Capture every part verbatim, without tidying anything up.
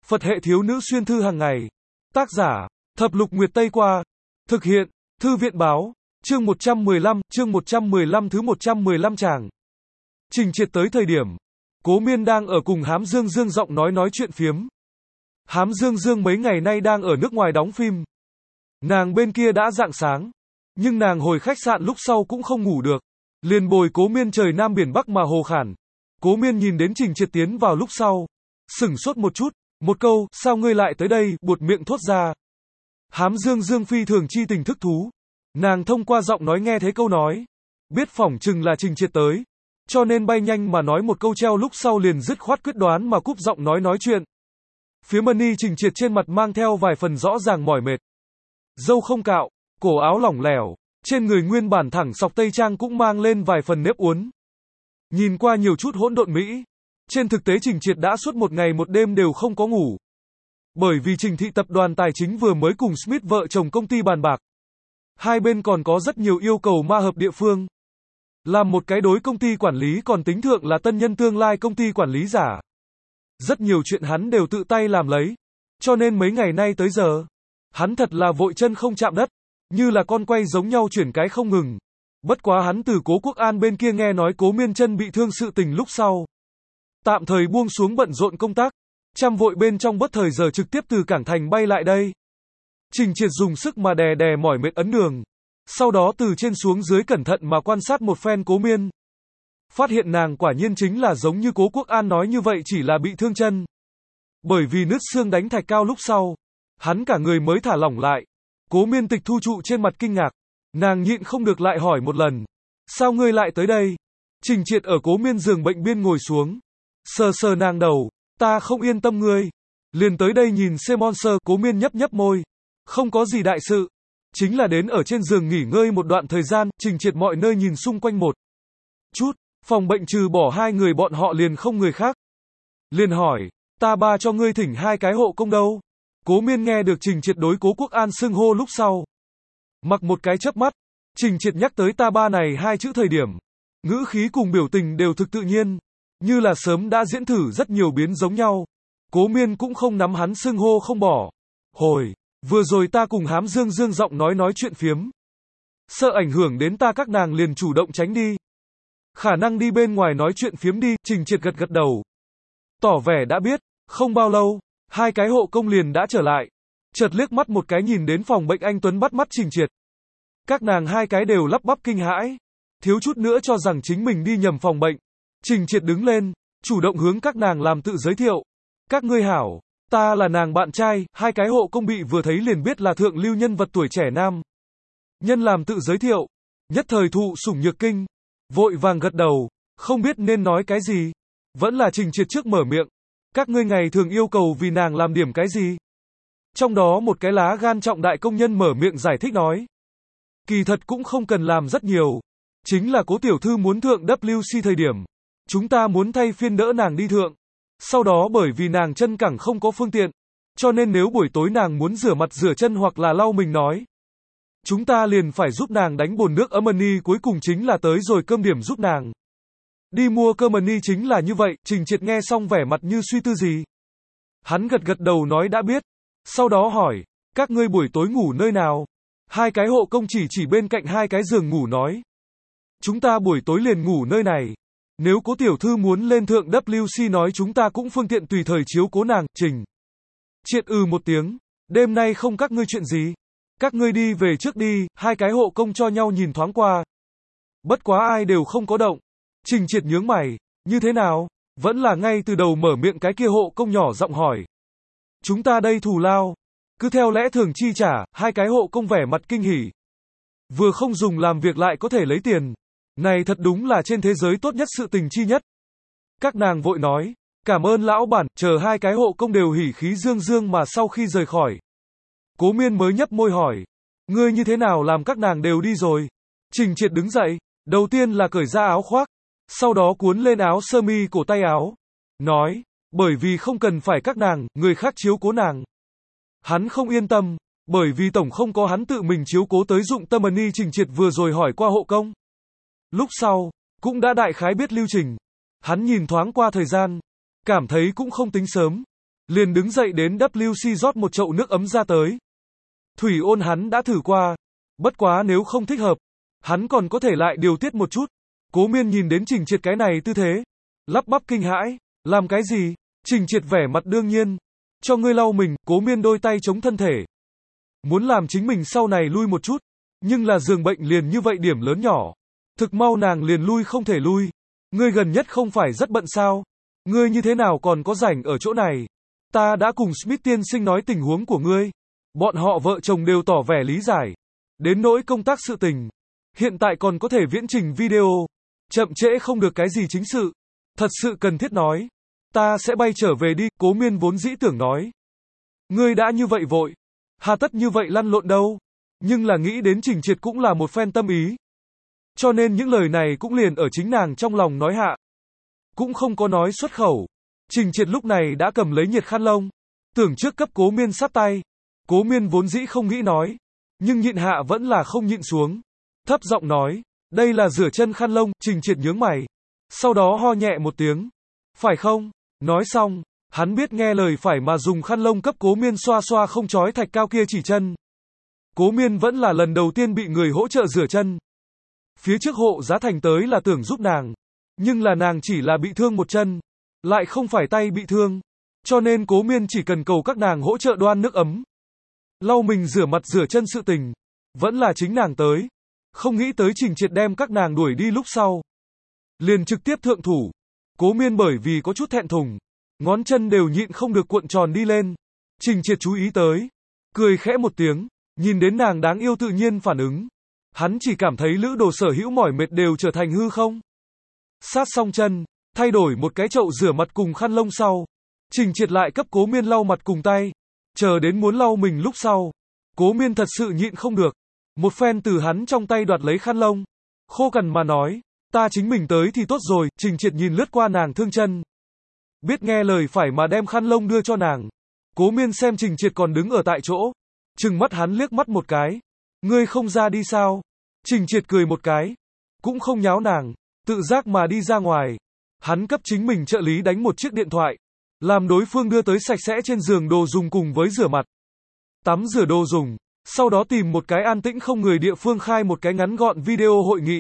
Phật hệ thiếu nữ xuyên thư hàng ngày. Tác giả, Thập Lục Nguyệt Tây Qua. Thực hiện, Thư viện báo. Chương một trăm mười lăm, chương một trăm mười lăm thứ một trăm mười lăm tràng. Trình Triệt tới thời điểm, Cố Miên đang ở cùng Hám Dương Dương giọng nói nói chuyện phiếm. Hám Dương Dương mấy ngày nay đang ở nước ngoài đóng phim. Nàng bên kia đã rạng sáng, nhưng nàng hồi khách sạn lúc sau cũng không ngủ được. Liền bồi Cố Miên trời Nam biển Bắc mà hồ khản. Cố Miên nhìn đến Trình Triệt tiến vào lúc sau, sửng sốt một chút, một câu, sao ngươi lại tới đây, buột miệng thốt ra. Hám Dương Dương phi thường chi tình thức thú. Nàng thông qua giọng nói nghe thấy câu nói, biết phỏng chừng là Trình Triệt tới, cho nên bay nhanh mà nói một câu treo lúc sau liền dứt khoát quyết đoán mà cúp giọng nói nói chuyện. Phía Mani Trình Triệt trên mặt mang theo vài phần rõ ràng mỏi mệt. Râu không cạo, cổ áo lỏng lẻo, trên người nguyên bản thẳng sọc tây trang cũng mang lên vài phần nếp uốn. Nhìn qua nhiều chút hỗn độn mỹ. Trên thực tế Trình Triệt đã suốt một ngày một đêm đều không có ngủ. Bởi vì Trình Thị tập đoàn tài chính vừa mới cùng Smith vợ chồng công ty bàn bạc. Hai bên còn có rất nhiều yêu cầu ma hợp địa phương. Làm một cái đối công ty quản lý còn tính thượng là tân nhân tương lai công ty quản lý giả. Rất nhiều chuyện hắn đều tự tay làm lấy. Cho nên mấy ngày nay tới giờ, hắn thật là vội chân không chạm đất, như là con quay giống nhau chuyển cái không ngừng. Bất quá hắn từ Cố Quốc An bên kia nghe nói Cố Miên chân bị thương sự tình lúc sau, tạm thời buông xuống bận rộn công tác, chăm vội bên trong bất thời giờ trực tiếp từ cảng thành bay lại đây. Trình Triệt dùng sức mà đè đè mỏi mệt ấn đường, sau đó từ trên xuống dưới cẩn thận mà quan sát một phen Cố Miên. Phát hiện nàng quả nhiên chính là giống như Cố Quốc An nói như vậy, chỉ là bị thương chân. Bởi vì nứt xương đánh thạch cao lúc sau, hắn cả người mới thả lỏng lại. Cố Miên tịch thu trụ trên mặt kinh ngạc, nàng nhịn không được lại hỏi một lần, sao ngươi lại tới đây? Trình Triệt ở Cố Miên giường bệnh biên ngồi xuống, sờ sờ nàng đầu, ta không yên tâm ngươi, liền tới đây nhìn xem monster. Cố Miên nhấp nhấp môi, không có gì đại sự, chính là đến ở trên giường nghỉ ngơi một đoạn thời gian. Trình Triệt mọi nơi nhìn xung quanh một chút, phòng bệnh trừ bỏ hai người bọn họ liền không người khác. Liền hỏi, ta ba cho ngươi thỉnh hai cái hộ công đâu? Cố Miên nghe được Trình Triệt đối Cố Quốc An xưng hô lúc sau, mặc một cái chớp mắt. Trình Triệt nhắc tới ta ba này hai chữ thời điểm, ngữ khí cùng biểu tình đều thực tự nhiên, như là sớm đã diễn thử rất nhiều biến giống nhau. Cố Miên cũng không nắm hắn xưng hô không bỏ. Hồi, vừa rồi ta cùng Hám Dương Dương giọng nói nói chuyện phiếm, sợ ảnh hưởng đến ta các nàng liền chủ động tránh đi. Khả năng đi bên ngoài nói chuyện phiếm đi. Trình Triệt gật gật đầu, tỏ vẻ đã biết. Không bao lâu, hai cái hộ công liền đã trở lại. Chợt liếc mắt một cái nhìn đến phòng bệnh anh Tuấn bắt mắt Trình Triệt. Các nàng hai cái đều lắp bắp kinh hãi, thiếu chút nữa cho rằng chính mình đi nhầm phòng bệnh. Trình Triệt đứng lên, chủ động hướng các nàng làm tự giới thiệu. Các ngươi hảo, ta là nàng bạn trai. Hai cái hộ công bị vừa thấy liền biết là thượng lưu nhân vật tuổi trẻ nam nhân làm tự giới thiệu, nhất thời thụ sủng nhược kinh, vội vàng gật đầu, không biết nên nói cái gì. Vẫn là Trình Triệt trước mở miệng, các ngươi ngày thường yêu cầu vì nàng làm điểm cái gì? Trong đó một cái lá gan trọng đại công nhân mở miệng giải thích nói, kỳ thật cũng không cần làm rất nhiều, chính là Cố tiểu thư muốn thượng W C thời điểm, chúng ta muốn thay phiên đỡ nàng đi thượng. Sau đó bởi vì nàng chân cẳng không có phương tiện, cho nên nếu buổi tối nàng muốn rửa mặt rửa chân hoặc là lau mình nói, chúng ta liền phải giúp nàng đánh bồn nước ấm. Money cuối cùng chính là tới rồi cơm điểm giúp nàng đi mua cơm. Money chính là như vậy. Trình Triệt nghe xong vẻ mặt như suy tư gì. Hắn gật gật đầu nói đã biết. Sau đó hỏi, các ngươi buổi tối ngủ nơi nào? Hai cái hộ công chỉ chỉ bên cạnh hai cái giường ngủ nói, chúng ta buổi tối liền ngủ nơi này. Nếu Cố tiểu thư muốn lên thượng W C nói chúng ta cũng phương tiện tùy thời chiếu cố nàng. Trình Triệt ừ một tiếng, đêm nay không các ngươi chuyện gì, các ngươi đi về trước đi. Hai cái hộ công cho nhau nhìn thoáng qua, bất quá ai đều không có động. Trình Triệt nhướng mày, như thế nào? Vẫn là ngay từ đầu mở miệng cái kia hộ công nhỏ giọng hỏi, chúng ta đây thù lao, cứ theo lẽ thường chi trả. Hai cái hộ công vẻ mặt kinh hỉ, vừa không dùng làm việc lại có thể lấy tiền, này thật đúng là trên thế giới tốt nhất sự tình chi nhất. Các nàng vội nói, cảm ơn lão bản. Chờ hai cái hộ công đều hỉ khí dương dương mà sau khi rời khỏi, Cố Miên mới nhấp môi hỏi, ngươi như thế nào làm các nàng đều đi rồi? Trình Triệt đứng dậy, đầu tiên là cởi ra áo khoác, sau đó cuốn lên áo sơ mi cổ tay áo, nói, bởi vì không cần phải các nàng, người khác chiếu cố nàng. Hắn không yên tâm, bởi vì tổng không có hắn tự mình chiếu cố tới dụng tâm. Money Trình Triệt vừa rồi hỏi qua hộ công, lúc sau, cũng đã đại khái biết lưu trình. Hắn nhìn thoáng qua thời gian, cảm thấy cũng không tính sớm, liền đứng dậy đến vê kép xê rót một chậu nước ấm ra tới. Thủy ôn hắn đã thử qua, bất quá nếu không thích hợp, hắn còn có thể lại điều tiết một chút. Cố Miên nhìn đến Trình Triệt cái này tư thế, lắp bắp kinh hãi, làm cái gì? Trình Triệt vẻ mặt đương nhiên, cho ngươi lau mình. Cố Miên đôi tay chống thân thể, muốn làm chính mình sau này lui một chút, nhưng là giường bệnh liền như vậy điểm lớn nhỏ, thực mau nàng liền lui không thể lui. Ngươi gần nhất không phải rất bận sao? Ngươi như thế nào còn có rảnh ở chỗ này? Ta đã cùng Smith tiên sinh nói tình huống của ngươi. Bọn họ vợ chồng đều tỏ vẻ lý giải. Đến nỗi công tác sự tình, hiện tại còn có thể viễn trình video, chậm trễ không được cái gì chính sự. Thật sự cần thiết nói, ta sẽ bay trở về đi. Cố Miên vốn dĩ tưởng nói, ngươi đã như vậy vội, hà tất như vậy lăn lộn đâu. Nhưng là nghĩ đến Trình Triệt cũng là một phen tâm ý, cho nên những lời này cũng liền ở chính nàng trong lòng nói hạ, cũng không có nói xuất khẩu. Trình Triệt lúc này đã cầm lấy nhiệt khăn lông, tưởng trước cấp Cố Miên sát tay. Cố Miên vốn dĩ không nghĩ nói, nhưng nhịn hạ vẫn là không nhịn xuống, thấp giọng nói, đây là rửa chân khăn lông. Trình Triệt nhướng mày, sau đó ho nhẹ một tiếng, phải không? Nói xong, hắn biết nghe lời phải mà dùng khăn lông cấp Cố Miên xoa xoa không chói thạch cao kia chỉ chân. Cố Miên vẫn là lần đầu tiên bị người hỗ trợ rửa chân. Phía trước hộ giá thành tới là tưởng giúp nàng, nhưng là nàng chỉ là bị thương một chân, lại không phải tay bị thương, cho nên Cố Miên chỉ cần cầu các nàng hỗ trợ đoan nước ấm, lau mình rửa mặt rửa chân sự tình, vẫn là chính nàng tới. Không nghĩ tới Trình Triệt đem các nàng đuổi đi lúc sau, liền trực tiếp thượng thủ. Cố Miên bởi vì có chút thẹn thùng, ngón chân đều nhịn không được cuộn tròn đi lên. Trình Triệt chú ý tới, cười khẽ một tiếng, nhìn đến nàng đáng yêu tự nhiên phản ứng, hắn chỉ cảm thấy lữ đồ sở hữu mỏi mệt đều trở thành hư không. Sát xong chân, thay đổi một cái chậu rửa mặt cùng khăn lông sau, Trình Triệt lại cấp Cố Miên lau mặt cùng tay. Chờ đến muốn lau mình lúc sau, Cố Miên thật sự nhịn không được, một phen từ hắn trong tay đoạt lấy khăn lông, khô cằn mà nói, ta chính mình tới thì tốt rồi. Trình Triệt nhìn lướt qua nàng thương chân, biết nghe lời phải mà đem khăn lông đưa cho nàng. Cố Miên xem Trình Triệt còn đứng ở tại chỗ, trừng mắt hắn liếc mắt một cái, ngươi không ra đi sao? Trình Triệt cười một cái, cũng không nháo nàng, tự giác mà đi ra ngoài. Hắn cấp chính mình trợ lý đánh một chiếc điện thoại, làm đối phương đưa tới sạch sẽ trên giường đồ dùng cùng với rửa mặt, tắm rửa đồ dùng, sau đó tìm một cái an tĩnh không người địa phương khai một cái ngắn gọn video hội nghị.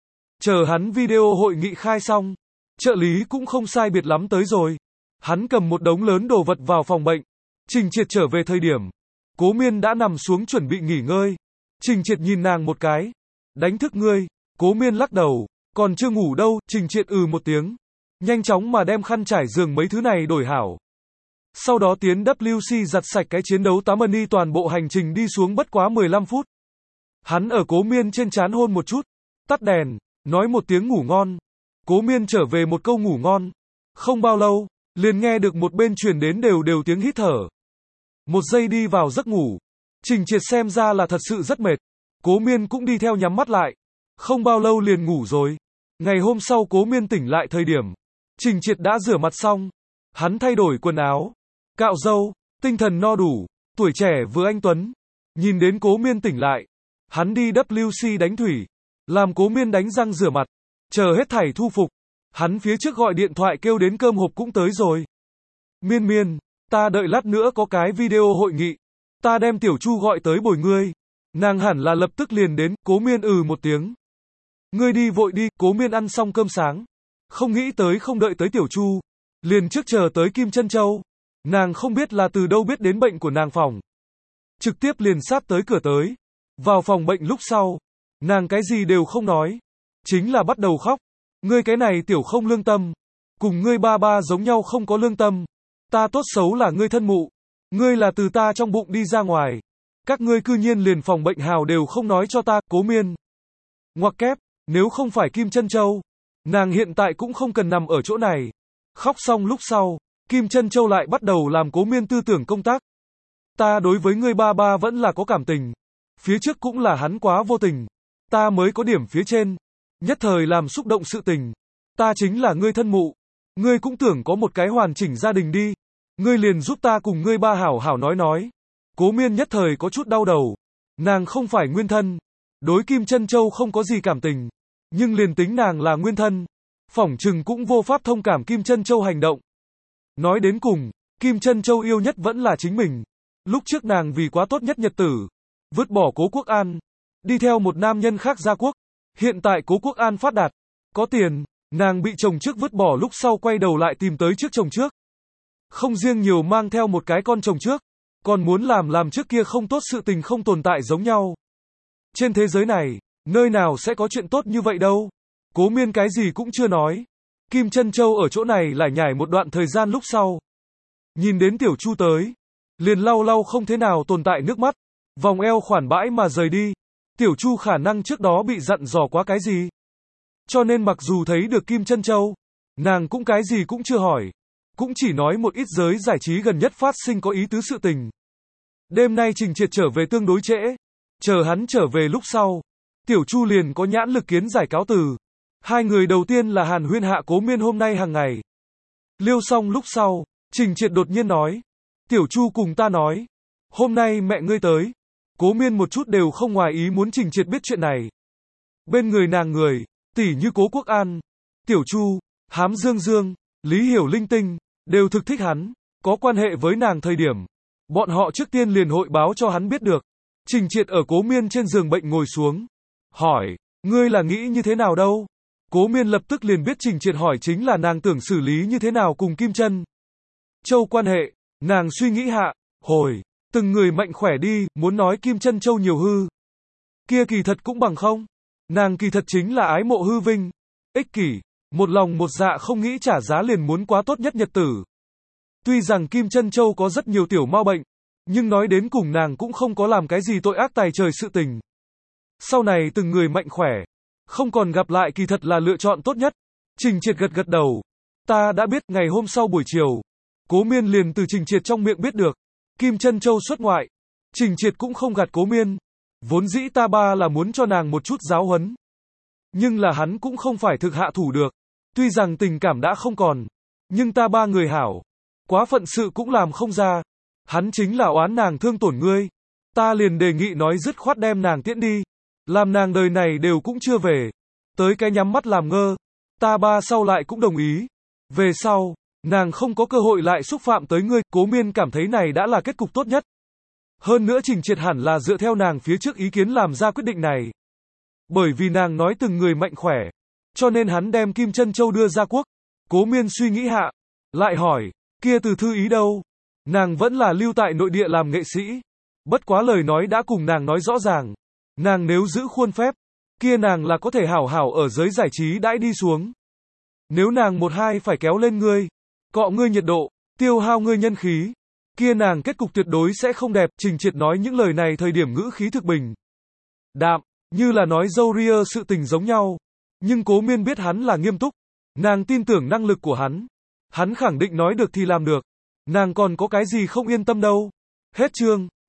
Chờ hắn video hội nghị khai xong, trợ lý cũng không sai biệt lắm tới rồi. Hắn cầm một đống lớn đồ vật vào phòng bệnh. Trình Triệt trở về thời điểm, Cố Miên đã nằm xuống chuẩn bị nghỉ ngơi. Trình Triệt nhìn nàng một cái, đánh thức ngươi. Cố Miên lắc đầu, còn chưa ngủ đâu. Trình Triệt ừ một tiếng, nhanh chóng mà đem khăn trải giường mấy thứ này đổi hảo. Sau đó tiến vê kép xê giặt sạch cái chiến đấu tám money. Toàn bộ hành trình đi xuống bất quá mười lăm phút. Hắn ở Cố Miên trên trán hôn một chút, tắt đèn, nói một tiếng ngủ ngon. Cố Miên trở về một câu ngủ ngon. Không bao lâu, liền nghe được một bên truyền đến đều đều tiếng hít thở. Một giây đi vào giấc ngủ. Trình Triệt xem ra là thật sự rất mệt. Cố Miên cũng đi theo nhắm mắt lại. Không bao lâu liền ngủ rồi. Ngày hôm sau Cố Miên tỉnh lại thời điểm, Trình Triệt đã rửa mặt xong. Hắn thay đổi quần áo, cạo râu, tinh thần no đủ, tuổi trẻ vừa anh tuấn. Nhìn đến Cố Miên tỉnh lại, hắn đi vê kép xê đánh thủy, làm Cố Miên đánh răng rửa mặt, chờ hết thảy thu phục. Hắn phía trước gọi điện thoại kêu đến cơm hộp cũng tới rồi. Miên Miên, ta đợi lát nữa có cái video hội nghị, ta đem Tiểu Chu gọi tới bồi ngươi. Nàng hẳn là lập tức liền đến. Cố Miên ừ một tiếng. Ngươi đi vội đi. Cố Miên ăn xong cơm sáng, không nghĩ tới không đợi tới Tiểu Chu, liền trước chờ tới Kim Trân Châu. Nàng không biết là từ đâu biết đến bệnh của nàng phòng, trực tiếp liền sát tới cửa tới. Vào phòng bệnh lúc sau, nàng cái gì đều không nói, chính là bắt đầu khóc. Ngươi cái này tiểu không lương tâm, cùng ngươi ba ba giống nhau không có lương tâm. Ta tốt xấu là ngươi thân mụ, ngươi là từ ta trong bụng đi ra ngoài, các ngươi cư nhiên liền phòng bệnh hào đều không nói cho ta. Cố Miên ngoặc kép, nếu không phải Kim Trân Châu, nàng hiện tại cũng không cần nằm ở chỗ này. Khóc xong lúc sau, Kim Trân Châu lại bắt đầu làm Cố Miên tư tưởng công tác. Ta đối với ngươi ba ba vẫn là có cảm tình, phía trước cũng là hắn quá vô tình, ta mới có điểm phía trên, nhất thời làm xúc động sự tình. Ta chính là ngươi thân mụ, ngươi cũng tưởng có một cái hoàn chỉnh gia đình đi, ngươi liền giúp ta cùng ngươi ba hảo hảo nói nói. Cố Miên nhất thời có chút đau đầu, nàng không phải nguyên thân, đối Kim Trân Châu không có gì cảm tình, nhưng liền tính nàng là nguyên thân, phỏng chừng cũng vô pháp thông cảm Kim Trân Châu hành động. Nói đến cùng, Kim Trân Châu yêu nhất vẫn là chính mình. Lúc trước nàng vì quá tốt nhất nhật tử, vứt bỏ Cố Quốc An, đi theo một nam nhân khác ra quốc. Hiện tại Cố Quốc An phát đạt, có tiền, nàng bị chồng trước vứt bỏ lúc sau quay đầu lại tìm tới trước chồng trước. Không riêng nhiều mang theo một cái con chồng trước, còn muốn làm làm trước kia không tốt sự tình không tồn tại giống nhau. Trên thế giới này, nơi nào sẽ có chuyện tốt như vậy đâu. Cố Miên cái gì cũng chưa nói. Kim Trân Châu ở chỗ này lải nhải một đoạn thời gian lúc sau. Nhìn đến Tiểu Chu tới, liền lau lau không thế nào tồn tại nước mắt, vòng eo khoản bãi mà rời đi. Tiểu Chu khả năng trước đó bị dặn dò quá cái gì. Cho nên mặc dù thấy được Kim Trân Châu, nàng cũng cái gì cũng chưa hỏi. Cũng chỉ nói một ít giới giải trí gần nhất phát sinh có ý tứ sự tình. Đêm nay Trình Triệt trở về tương đối trễ. Chờ hắn trở về lúc sau, Tiểu Chu liền có nhãn lực kiến giải cáo từ. Hai người đầu tiên là hàn huyên hạ Cố Miên hôm nay hàng ngày. Liêu xong lúc sau, Trình Triệt đột nhiên nói. Tiểu Chu cùng ta nói. Hôm nay mẹ ngươi tới. Cố Miên một chút đều không ngoài ý muốn Trình Triệt biết chuyện này. Bên người nàng người, tỉ như Cố Quốc An, Tiểu Chu, Hám Dương Dương, Lý Hiểu Linh Tinh, đều thực thích hắn, có quan hệ với nàng thời điểm. Bọn họ trước tiên liền hội báo cho hắn biết được. Trình Triệt ở Cố Miên trên giường bệnh ngồi xuống. Hỏi, ngươi là nghĩ như thế nào đâu? Cố Miên lập tức liền biết Trình Triệt hỏi chính là nàng tưởng xử lý như thế nào cùng Kim Trân Châu quan hệ. Nàng suy nghĩ hạ, hồi, từng người mạnh khỏe đi, muốn nói Kim Trân Châu nhiều hư. Kia kỳ thật cũng bằng không. Nàng kỳ thật chính là ái mộ hư vinh, ích kỷ, một lòng một dạ không nghĩ trả giá liền muốn quá tốt nhất nhật tử. Tuy rằng Kim Trân Châu có rất nhiều tiểu ma bệnh, nhưng nói đến cùng nàng cũng không có làm cái gì tội ác tày trời sự tình. Sau này từng người mạnh khỏe, không còn gặp lại kỳ thật là lựa chọn tốt nhất. Trình Triệt gật gật đầu. Ta đã biết. Ngày hôm sau buổi chiều, Cố Miên liền từ Trình Triệt trong miệng biết được Kim Trân Châu xuất ngoại. Trình Triệt cũng không gạt Cố Miên. Vốn dĩ ta ba là muốn cho nàng một chút giáo huấn. Nhưng là hắn cũng không phải thực hạ thủ được. Tuy rằng tình cảm đã không còn, nhưng ta ba người hảo, quá phận sự cũng làm không ra. Hắn chính là oán nàng thương tổn ngươi. Ta liền đề nghị nói dứt khoát đem nàng tiễn đi. Làm nàng đời này đều cũng chưa về. Tới cái nhắm mắt làm ngơ. Ta ba sau lại cũng đồng ý. Về sau, nàng không có cơ hội lại xúc phạm tới ngươi. Cố Miên cảm thấy này đã là kết cục tốt nhất. Hơn nữa Trình Triệt hẳn là dựa theo nàng phía trước ý kiến làm ra quyết định này. Bởi vì nàng nói từng người mạnh khỏe, cho nên hắn đem Kim Trân Châu đưa ra quốc. Cố Miên suy nghĩ hạ, lại hỏi, kia Từ Thư Ý đâu? Nàng vẫn là lưu tại nội địa làm nghệ sĩ. Bất quá lời nói đã cùng nàng nói rõ ràng. Nàng nếu giữ khuôn phép, kia nàng là có thể hảo hảo ở giới giải trí đãi đi xuống. Nếu nàng một hai phải kéo lên ngươi, cọ ngươi nhiệt độ, tiêu hao ngươi nhân khí, kia nàng kết cục tuyệt đối sẽ không đẹp. Trình Triệt nói những lời này thời điểm ngữ khí thực bình đạm, như là nói dâu ria sự tình giống nhau. Nhưng Cố Miên biết hắn là nghiêm túc. Nàng tin tưởng năng lực của hắn. Hắn khẳng định nói được thì làm được. Nàng còn có cái gì không yên tâm đâu. Hết chương.